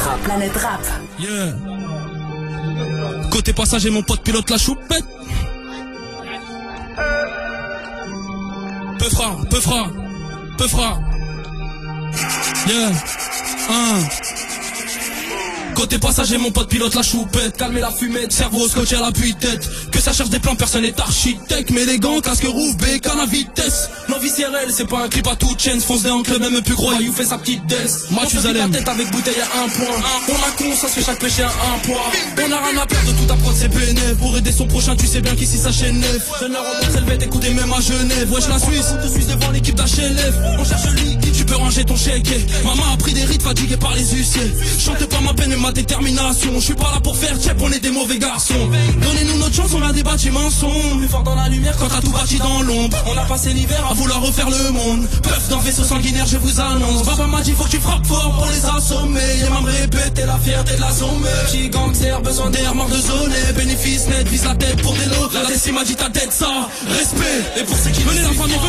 Planète Rap. Yeah. Côté passager, mon pote pilote la choupette. Peu fra. Yeah. Côté passager, mon pote pilote la choupette. Calmer la fumette, cerveau scotché à l'appui-tête. Que ça cherche des plans, personne n'est architecte. Mais les gants, casque rouge, bécane à vitesse. Non viscérel, c'est pas un clip à toute chaîne. Fonce des encles, même plus gros, you fait sa petite death. Mathusalem. La tête avec bouteille à un point. On a con, ça se fait chaque péché à un poids. On a rien à perdre de tout apprendre, c'est bénéf. Pour aider son prochain, tu sais bien qu'ici ça chaîne neuf. Je leur remonte, s'élever, t'écouter même à Genève. Wesh la Suisse, on te suisse devant l'équipe d'HLF. On cherche le liquide, tu peux ranger ton chèque. Maman a pris des rides, fatigué par les huissiers. Chante pas ma peine, mais ma détermination. Je suis pas là pour faire check, on est des mauvais garçons. Donnez-nous notre chance, on a des bâtiments sombres. Plus fort dans la lumière quand t'as tout bâti dans l'ombre. On a passé l'hiver à vouloir refaire le monde. Peuf d'un vaisseau sanguinaire, je vous annonce. Papa m'a dit faut que tu frappes fort pour les assommer. Et m'a répété la fierté de la somme. Petit gangster, besoin d'air, mort de zone. Bénéfice net, vise la tête pour des lots. La laisse m'a dit ta tête ça, respect. Et pour ceux qui venez la famille,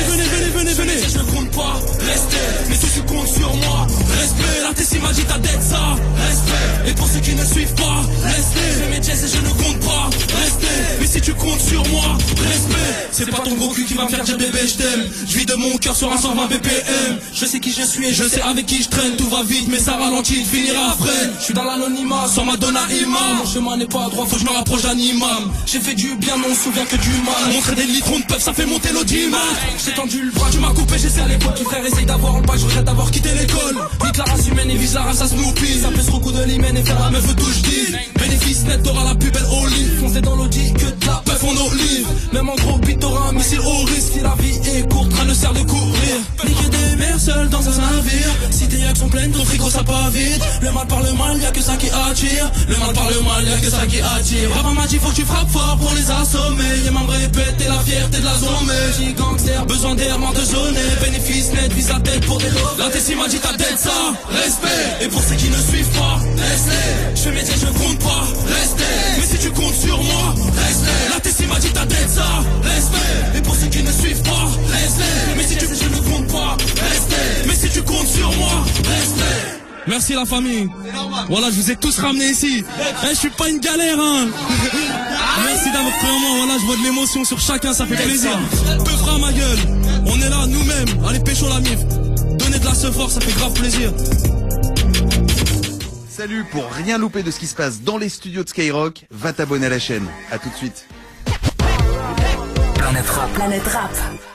venez. Je ne compte pas, restez. Mais si tu comptes sur moi, respect. La Tessie m'a dit ta tête ça, respect. Et pour ceux qui ne suivent pas, restez. Je fais mes jazz et je ne compte pas, restez. Mais si tu comptes sur moi, respect. C'est pas ton gros cul qui va me faire dire bébé je t'aime. Je vis de mon cœur sur un 120 BPM. Je sais qui je suis et je sais avec qui je traîne. Tout va vite mais ça ralentit, finira à freine. Je suis dans l'anonymat, sans Madonna imam. Mon chemin n'est pas droit, faut que je me rapproche d'un imam. J'ai fait du bien, mais on se souvient que du mal. Montrer des litrons de peuvent, ça fait monter l'audimat. J'ai tendu le bras, tu m'as coupé, j'essaie à l'époque. Ton frère essaye d'avoir le bac, je regrette d'avoir quitté l'école. Nique la race humaine et vise la race à Snoopy. Ça pèse trop coup de l'hymen et faire la meuf tout je dis. Bénéfice net, t'auras la plus belle olive. Foncez dans l'audi que de la peuf en olive. Même en gros bit, t'auras un missile au risque. Si la vie est courte, rien ne sert de courir. Niquer des mères seules dans un navire. Si tes yeux sont pleines, ton frigo ça pas vite. Le mal par le mal, y'a que ça qui attire. Le mal par le mal, y'a que ça qui attire. Papa m'a dit faut que tu frappes fort pour les assommer. Y'a m'a répété la fierté de la zone. J'ai gangster, besoin d'air, mort de zone. Bénéfice net, vise la tête pour des lots. La Tessie m'a dit ta tête ça, respect. Et pour ceux qui ne suivent pas, restez. Je fais mes jets, je compte pas, restez. Mais si tu comptes sur moi, restez. La Tessie m'a dit ta tête ça, respect. Et pour ceux qui ne suivent pas, restez. Mais si tu je ne compte pas, restez. Mais si tu comptes sur moi, restez. Merci la famille. Voilà, je vous ai tous ramenés ici. Je suis pas une galère, hein. Merci d'avoir pris en main. Voilà, je vois de l'émotion sur chacun, ça fait plaisir. Peu fera ma gueule. On est là, nous-mêmes. Allez, pécho la mif. Donnez de la sephore, ça fait grave plaisir. Salut, pour rien louper de ce qui se passe dans les studios de Skyrock, va t'abonner à la chaîne. À tout de suite. Planète Rap.